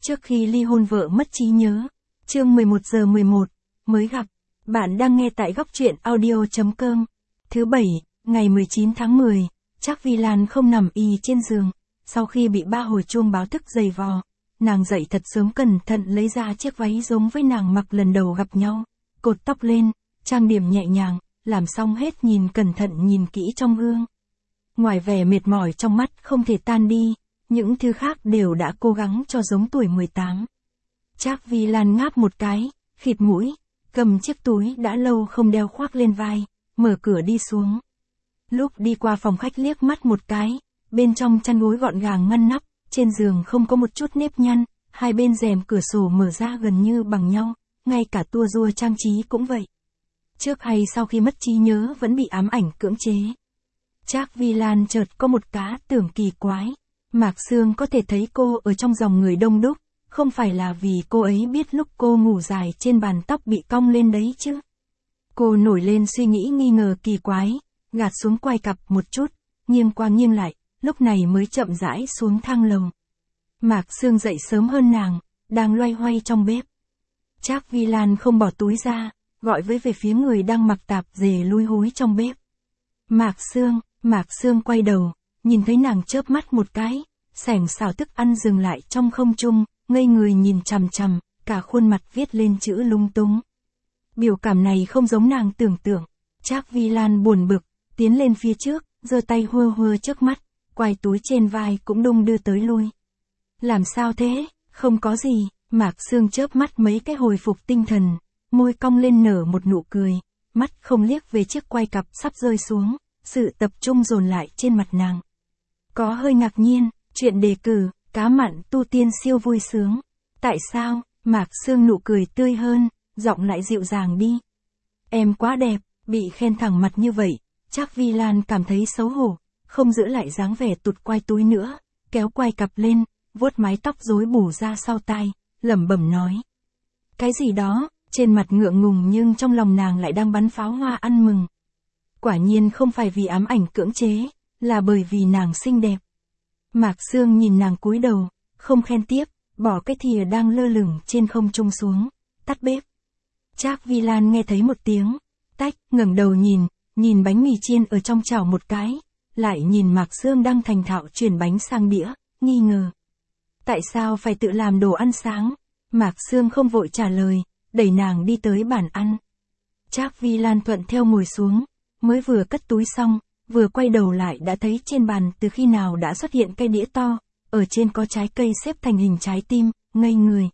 Trước khi ly hôn vợ mất trí nhớ. Chương 11:11, mới gặp. Bạn đang nghe tại góc truyện audio.com. Thứ Bảy, ngày 19 tháng 10, Trác Vi Lan không nằm y trên giường. Sau khi bị 3 hồi chuông báo thức giày vò, nàng dậy thật sớm cẩn thận lấy ra chiếc váy giống với nàng mặc lần đầu gặp nhau. Cột tóc lên, trang điểm nhẹ nhàng, làm xong hết nhìn cẩn thận nhìn kỹ trong gương. Ngoài vẻ mệt mỏi trong mắt không thể tan đi, những thứ khác đều đã cố gắng cho giống tuổi 18. Trác Vi Lan ngáp một cái, khịt mũi, cầm chiếc túi đã lâu không đeo khoác lên vai, mở cửa đi xuống. Lúc đi qua phòng khách liếc mắt một cái, bên trong chăn gối gọn gàng ngăn nắp, trên giường không có một chút nếp nhăn, hai bên rèm cửa sổ mở ra gần như bằng nhau, ngay cả tua rua trang trí cũng vậy. Trước hay sau khi mất trí nhớ vẫn bị ám ảnh cưỡng chế. Trác Vi Lan chợt có một cá tưởng kỳ quái. Mạc Sương có thể thấy cô ở trong dòng người đông đúc, không phải là vì cô ấy biết lúc cô ngủ dài trên bàn tóc bị cong lên đấy chứ. Cô nổi lên suy nghĩ nghi ngờ kỳ quái, gạt xuống quai cặp một chút, nghiêng qua nghiêng lại, lúc này mới chậm rãi xuống thang lầu. Mạc Sương dậy sớm hơn nàng, đang loay hoay trong bếp. Trác Vi Lan không bỏ túi ra, gọi với về phía người đang mặc tạp dề lúi húi trong bếp. Mạc Sương quay đầu, nhìn thấy nàng chớp mắt một cái, xẻng xào thức ăn dừng lại trong không trung, ngây người nhìn chằm chằm, cả khuôn mặt viết lên chữ lung túng. Biểu cảm này không giống nàng tưởng tượng. Trác Vi Lan buồn bực, tiến lên phía trước, giơ tay hơ hơ trước mắt, quai túi trên vai cũng đung đưa tới lui. Làm sao thế? Không có gì. Mạc Sương chớp mắt mấy cái hồi phục tinh thần, môi cong lên nở một nụ cười, mắt không liếc về chiếc quai cặp sắp rơi xuống, sự tập trung dồn lại trên mặt nàng. Có hơi ngạc nhiên, chuyện đề cử, cá mặn tu tiên siêu vui sướng. Tại sao? Mạc Sương nụ cười tươi hơn, giọng lại dịu dàng đi. Em quá đẹp, bị khen thẳng mặt như vậy, Trác Vi Lan cảm thấy xấu hổ, không giữ lại dáng vẻ tụt quai túi nữa, kéo quai cặp lên, vuốt mái tóc rối bù ra sau tai, lẩm bẩm nói. Cái gì đó, trên mặt ngượng ngùng nhưng trong lòng nàng lại đang bắn pháo hoa ăn mừng. Quả nhiên không phải vì ám ảnh cưỡng chế, là bởi vì nàng xinh đẹp. Mạc Sương nhìn nàng cúi đầu, không khen tiếp, bỏ cái thìa đang lơ lửng trên không trung xuống, tắt bếp. Trác Vi Lan nghe thấy một tiếng tách, ngẩng đầu nhìn bánh mì chiên ở trong chảo một cái, lại nhìn Mạc Sương đang thành thạo chuyển bánh sang đĩa, nghi ngờ. Tại sao phải tự làm đồ ăn sáng? Mạc Sương không vội trả lời, đẩy nàng đi tới bàn ăn. Trác Vi Lan thuận theo ngồi xuống, mới vừa cất túi xong, vừa quay đầu lại đã thấy trên bàn từ khi nào đã xuất hiện cây đĩa to, ở trên có trái cây xếp thành hình trái tim, ngây người.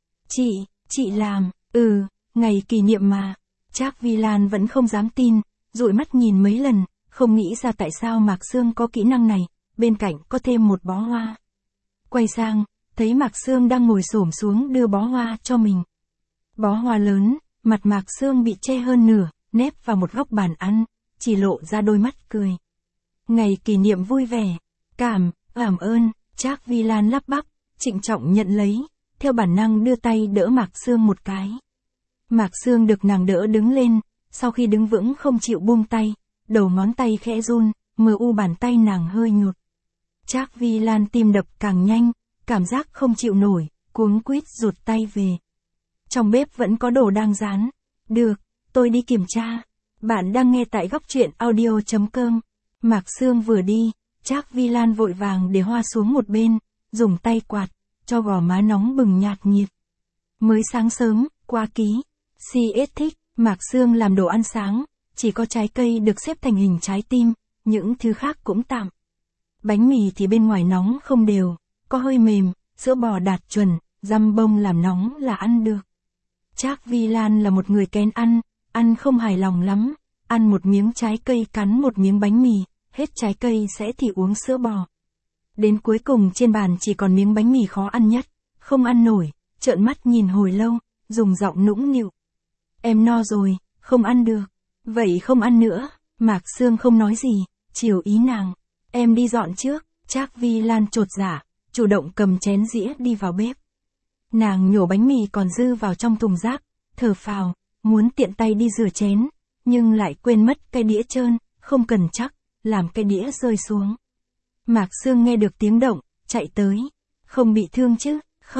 Chị làm, ngày kỷ niệm mà. Trác Vi Lan vẫn không dám tin, dụi mắt nhìn mấy lần, không nghĩ ra tại sao Mạc Sương có kỹ năng này, bên cạnh có thêm một bó hoa. Quay sang, thấy Mạc Sương đang ngồi xổm xuống đưa bó hoa cho mình. Bó hoa lớn, mặt Mạc Sương bị che hơn nửa, nép vào một góc bàn ăn, chỉ lộ ra đôi mắt cười. Ngày kỷ niệm vui vẻ, cảm ơn, Trác Vi Lan lắp bắp, trịnh trọng nhận lấy, theo bản năng đưa tay đỡ Mạc Sương một cái. Mạc Sương được nàng đỡ đứng lên, sau khi đứng vững không chịu buông tay, đầu ngón tay khẽ run, mờ u bàn tay nàng hơi nhột. Trác Vi Lan tim đập càng nhanh, cảm giác không chịu nổi, cuống quýt rụt tay về. Trong bếp vẫn có đồ đang rán. Được, tôi đi kiểm tra. Bạn đang nghe tại góc truyện audio.com. Mạc Sương vừa đi, Trác Vi Lan vội vàng để hoa xuống một bên, dùng tay quạt, cho gò má nóng bừng nhạt nhiệt. Mới sáng sớm, qua ký. CS thích, Mạc Sương làm đồ ăn sáng, chỉ có trái cây được xếp thành hình trái tim, những thứ khác cũng tạm. Bánh mì thì bên ngoài nóng không đều, có hơi mềm, sữa bò đạt chuẩn, dăm bông làm nóng là ăn được. Trác Vi Lan là một người kén ăn không hài lòng lắm, ăn một miếng trái cây cắn một miếng bánh mì, hết trái cây sẽ thì uống sữa bò. Đến cuối cùng trên bàn chỉ còn miếng bánh mì khó ăn nhất, không ăn nổi, trợn mắt nhìn hồi lâu, dùng giọng nũng nịu. Em no rồi, không ăn được. Vậy không ăn nữa. Mạc Sương không nói gì, chiều ý nàng. Em đi dọn trước. Trác Vi Lan chột dạ, chủ động cầm chén dĩa đi vào bếp. Nàng nhổ bánh mì còn dư vào trong thùng rác, thở phào, muốn tiện tay đi rửa chén, nhưng lại quên mất cái đĩa trơn, không cần chắc, làm cái đĩa rơi xuống. Mạc Sương nghe được tiếng động, chạy tới. Không bị thương chứ? Không,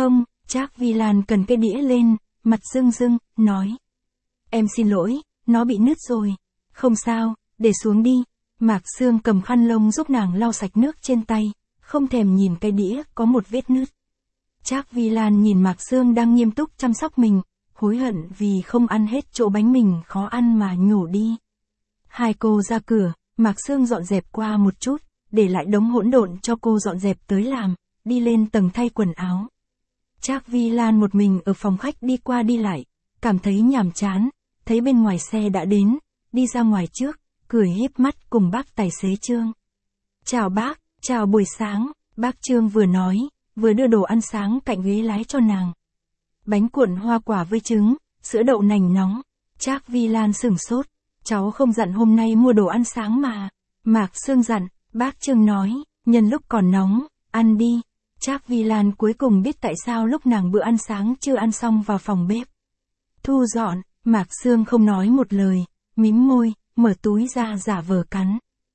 Trác Vi Lan cần cái đĩa lên, mặt rưng rưng, nói. Em xin lỗi, nó bị nứt rồi. Không sao, để xuống đi. Mạc Sương cầm khăn lông giúp nàng lau sạch nước trên tay, không thèm nhìn cái đĩa có một vết nứt. Trác Vi Lan nhìn Mạc Sương đang nghiêm túc chăm sóc mình, hối hận vì không ăn hết chỗ bánh mình khó ăn mà nhổ đi. Hai cô ra cửa, Mạc Sương dọn dẹp qua một chút, để lại đống hỗn độn cho cô dọn dẹp tới làm, đi lên tầng thay quần áo. Trác Vi Lan một mình ở phòng khách đi qua đi lại, cảm thấy nhàm chán, thấy bên ngoài xe đã đến, đi ra ngoài trước, cười híp mắt cùng bác tài xế Trương. Chào bác, chào buổi sáng, bác Trương vừa nói, vừa đưa đồ ăn sáng cạnh ghế lái cho nàng. Bánh cuộn hoa quả với trứng, sữa đậu nành nóng. Trác Vi Lan sửng sốt, cháu không dặn hôm nay mua đồ ăn sáng mà. Mạc Sương dặn, bác Trương nói, nhân lúc còn nóng, ăn đi. Trác Vi Lan cuối cùng biết tại sao lúc nàng bữa ăn sáng chưa ăn xong vào phòng bếp. Thu dọn, Mạc Sương không nói một lời, mím môi, mở túi ra giả vờ cắn.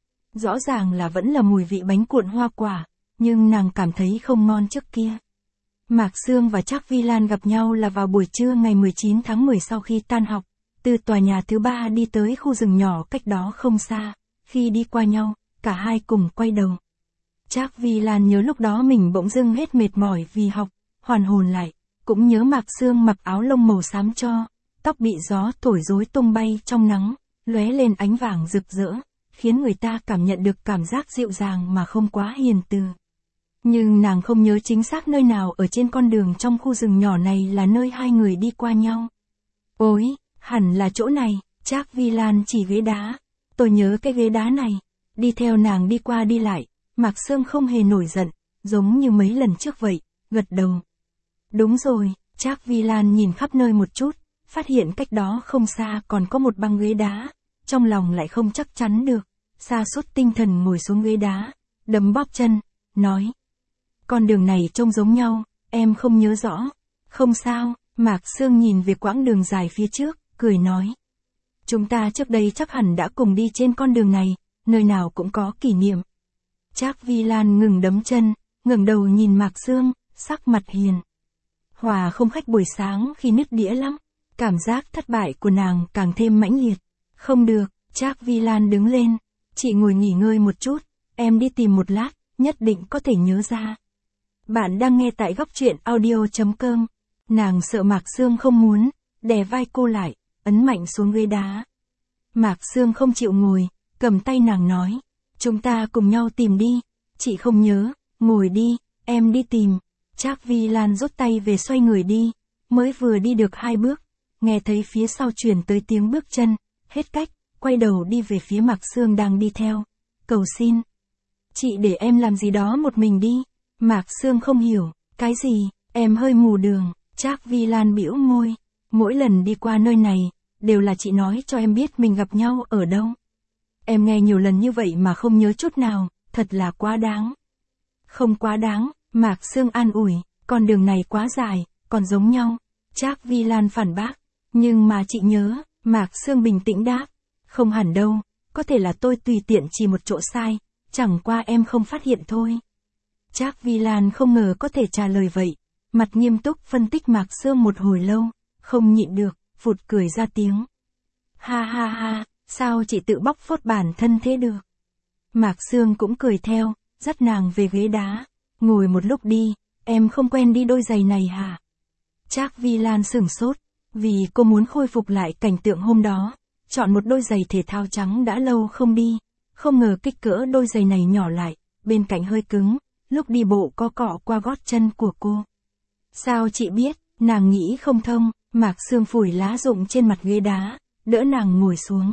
Rõ ràng là vẫn là mùi vị bánh cuộn hoa quả, nhưng nàng cảm thấy không ngon trước kia. Mạc Sương và Trác Vi Lan gặp nhau là vào buổi trưa ngày 19 tháng 10 sau khi tan học, từ tòa nhà thứ 3 đi tới khu rừng nhỏ cách đó không xa. Khi đi qua nhau, cả hai cùng quay đầu. Trác Vi Lan nhớ lúc đó mình bỗng dưng hết mệt mỏi vì học, hoàn hồn lại, cũng nhớ Mạc Sương mặc áo lông màu xám cho, tóc bị gió thổi rối tung bay trong nắng, lóe lên ánh vàng rực rỡ, khiến người ta cảm nhận được cảm giác dịu dàng mà không quá hiền từ. Nhưng nàng không nhớ chính xác nơi nào ở trên con đường trong khu rừng nhỏ này là nơi hai người đi qua nhau. Ôi, hẳn là chỗ này, Trác Vi Lan chỉ ghế đá. Tôi nhớ cái ghế đá này. Đi theo nàng đi qua đi lại, Mạc Sương không hề nổi giận, giống như mấy lần trước vậy, gật đầu. Đúng rồi, Trác Vi Lan nhìn khắp nơi một chút, phát hiện cách đó không xa còn có một băng ghế đá, trong lòng lại không chắc chắn được, sa sút tinh thần ngồi xuống ghế đá, đấm bóp chân, nói. Con đường này trông giống nhau, em không nhớ rõ. Không sao, Mạc Sương nhìn về quãng đường dài phía trước, cười nói. Chúng ta trước đây chắc hẳn đã cùng đi trên con đường này, nơi nào cũng có kỷ niệm. Trác Vi Lan ngừng đấm chân, ngẩng đầu nhìn Mạc Sương, sắc mặt hiền. Hòa không khách buổi sáng khi nứt đĩa lắm, cảm giác thất bại của nàng càng thêm mãnh liệt. Không được, Trác Vi Lan đứng lên, chị ngồi nghỉ ngơi một chút, em đi tìm một lát, nhất định có thể nhớ ra. Bạn đang nghe tại góc truyện audio.com. Nàng sợ Mạc Sương không muốn, đè vai cô lại, ấn mạnh xuống ghế đá. Mạc Sương không chịu ngồi, cầm tay nàng nói. Chúng ta cùng nhau tìm đi, chị không nhớ, ngồi đi, em đi tìm. Trác Vi Lan rút tay về xoay người đi, mới vừa đi được 2 bước, nghe thấy phía sau truyền tới tiếng bước chân, hết cách, quay đầu đi về phía Mạc Sương đang đi theo. Cầu xin. Chị để em làm gì đó một mình đi. Mạc Sương không hiểu, cái gì, em hơi mù đường. Trác Vi Lan bĩu môi, mỗi lần đi qua nơi này, đều là chị nói cho em biết mình gặp nhau ở đâu. Em nghe nhiều lần như vậy mà không nhớ chút nào, thật là quá đáng. Không quá đáng, Mạc Sương an ủi, con đường này quá dài, còn giống nhau. Trác Vi Lan phản bác, nhưng mà chị nhớ, Mạc Sương bình tĩnh đáp, không hẳn đâu, có thể là tôi tùy tiện chỉ một chỗ sai, chẳng qua em không phát hiện thôi. Trác Vi Lan không ngờ có thể trả lời vậy, mặt nghiêm túc phân tích Mạc Sương một hồi lâu, không nhịn được, phụt cười ra tiếng. Ha ha ha, sao chị tự bóc phốt bản thân thế được? Mạc Sương cũng cười theo, dắt nàng về ghế đá, ngồi một lúc đi, em không quen đi đôi giày này hả? Trác Vi Lan sửng sốt, vì cô muốn khôi phục lại cảnh tượng hôm đó, chọn một đôi giày thể thao trắng đã lâu không đi, không ngờ kích cỡ đôi giày này nhỏ lại, bên cạnh hơi cứng, lúc đi bộ có cọ qua gót chân của cô. Sao chị biết? Nàng nghĩ không thông, Mạc Sương phủi lá rụng trên mặt ghế đá, đỡ nàng ngồi xuống.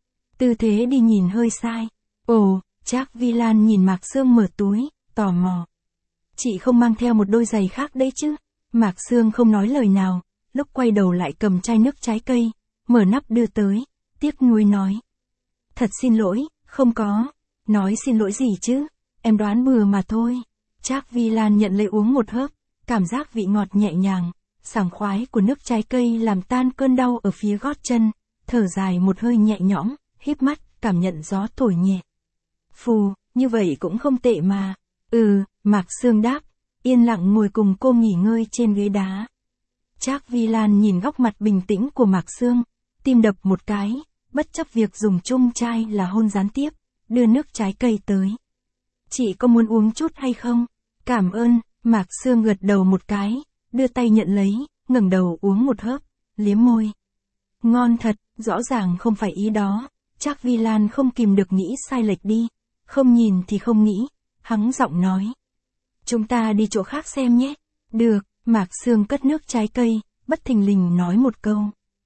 Tư thế đi nhìn hơi sai. Ồ, Trác Vi Lan nhìn Mạc Sương mở túi, tò mò. Chị không mang theo một đôi giày khác đấy chứ? Mạc Sương không nói lời nào, lúc quay đầu lại cầm chai nước trái cây, mở nắp đưa tới, tiếc nuối nói. Thật xin lỗi, không có. Nói xin lỗi gì chứ? Em đoán bừa mà thôi. Trác Vi Lan nhận lấy uống một hớp, cảm giác vị ngọt nhẹ nhàng, sảng khoái của nước trái cây làm tan cơn đau ở phía gót chân, thở dài một hơi nhẹ nhõm, híp mắt, cảm nhận gió thổi nhẹ. Phù, như vậy cũng không tệ mà. Mạc Sương đáp, yên lặng ngồi cùng cô nghỉ ngơi trên ghế đá. Trác Vi Lan nhìn góc mặt bình tĩnh của Mạc Sương, tim đập một cái, bất chấp việc dùng chung chai là hôn gián tiếp, đưa nước trái cây tới. Chị có muốn uống chút hay không? Cảm ơn, Mạc Sương gật đầu một cái, đưa tay nhận lấy, ngẩng đầu uống một hớp, liếm môi. Ngon thật, rõ ràng không phải ý đó. Trác Vi Lan không kìm được nghĩ sai lệch đi, không nhìn thì không nghĩ, hắng giọng nói. Chúng ta đi chỗ khác xem nhé. Được, Mạc Sương cất nước trái cây, bất thình lình nói một câu.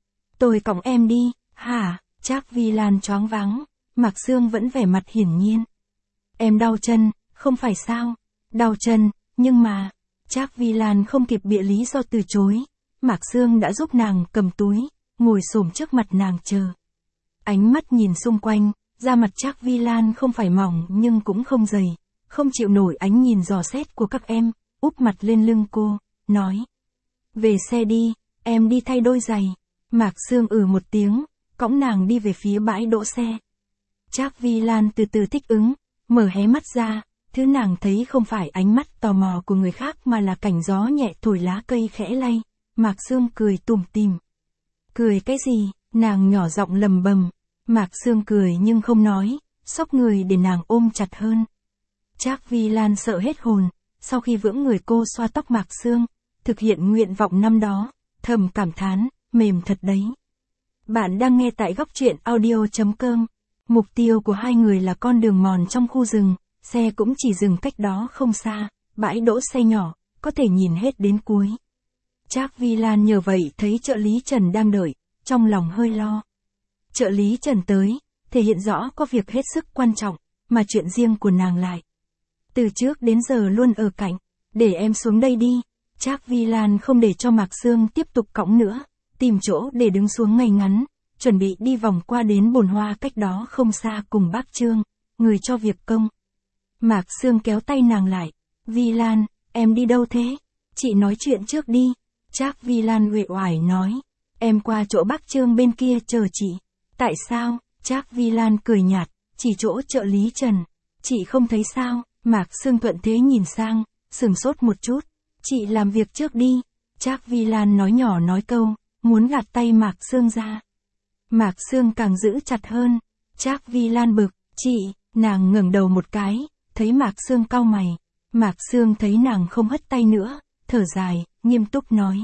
Tôi cõng em đi, hả? Trác Vi Lan choáng váng, Mạc Sương vẫn vẻ mặt hiển nhiên. Em đau chân, không phải sao? Đau chân, nhưng mà... Trác Vi Lan không kịp bịa lý do từ chối, Mạc Sương đã giúp nàng cầm túi, ngồi xổm trước mặt nàng chờ. Ánh mắt nhìn xung quanh, da mặt Trác Vi Lan không phải mỏng nhưng cũng không dày, không chịu nổi ánh nhìn dò xét của các em, úp mặt lên lưng cô, nói. Về xe đi, em đi thay đôi giày. Mạc Sương một tiếng, cõng nàng đi về phía bãi đỗ xe. Trác Vi Lan từ từ thích ứng, mở hé mắt ra, thứ nàng thấy không phải ánh mắt tò mò của người khác mà là cảnh gió nhẹ thổi lá cây khẽ lay. Mạc Sương cười tủm tỉm. Cười cái gì? Nàng nhỏ giọng lầm bầm. Mạc Sương cười nhưng không nói, xốc người để nàng ôm chặt hơn. Trác Vi Lan sợ hết hồn, sau khi vưỡng người cô xoa tóc Mạc Sương, thực hiện nguyện vọng năm đó, thầm cảm thán, mềm thật đấy. Bạn đang nghe tại góc truyện audio.com. Mục tiêu của hai người là con đường mòn trong khu rừng, xe cũng chỉ dừng cách đó không xa, bãi đỗ xe nhỏ, có thể nhìn hết đến cuối. Trác Vi Lan nhờ vậy thấy trợ lý Trần đang đợi, trong lòng hơi lo. Trợ lý Trần tới, thể hiện rõ có việc hết sức quan trọng, mà chuyện riêng của nàng lại. Từ trước đến giờ luôn ở cạnh, để em xuống đây đi. Trác Vi Lan không để cho Mạc Sương tiếp tục cõng nữa, tìm chỗ để đứng xuống ngay ngắn, chuẩn bị đi vòng qua đến bồn hoa cách đó không xa cùng bác Trương, người cho việc công. Mạc Sương kéo tay nàng lại. Vi Lan, em đi đâu thế? Chị nói chuyện trước đi. Trác Vi Lan uể oải nói. Em qua chỗ bác Trương bên kia chờ chị. Tại sao? Trác Vi Lan cười nhạt, chỉ chỗ trợ lý Trần. Chị không thấy sao? Mạc Sương thuận thế nhìn sang, sửng sốt một chút. Chị làm việc trước đi. Trác Vi Lan nói nhỏ nói câu, muốn gạt tay Mạc Sương ra. Mạc Sương càng giữ chặt hơn. Trác Vi Lan bực, chị, nàng ngẩng đầu một cái, thấy Mạc Sương cau mày. Mạc Sương thấy nàng không hất tay nữa, thở dài, nghiêm túc nói.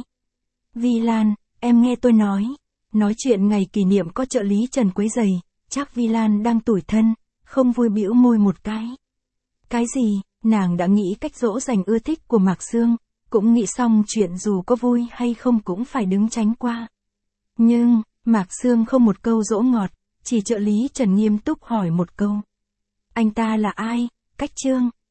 Vi Lan, em nghe tôi nói chuyện ngày kỷ niệm có trợ lý Trần quấy rầy. Trác Vi Lan đang tủi thân, không vui bĩu môi một cái. Cái gì? Nàng đã nghĩ cách dỗ dành ưa thích của Mạc Sương, cũng nghĩ xong chuyện dù có vui hay không cũng phải đứng tránh qua. Nhưng, Mạc Sương không một câu dỗ ngọt, chỉ trợ lý Trần nghiêm túc hỏi một câu. Anh ta là ai? Cách Trương,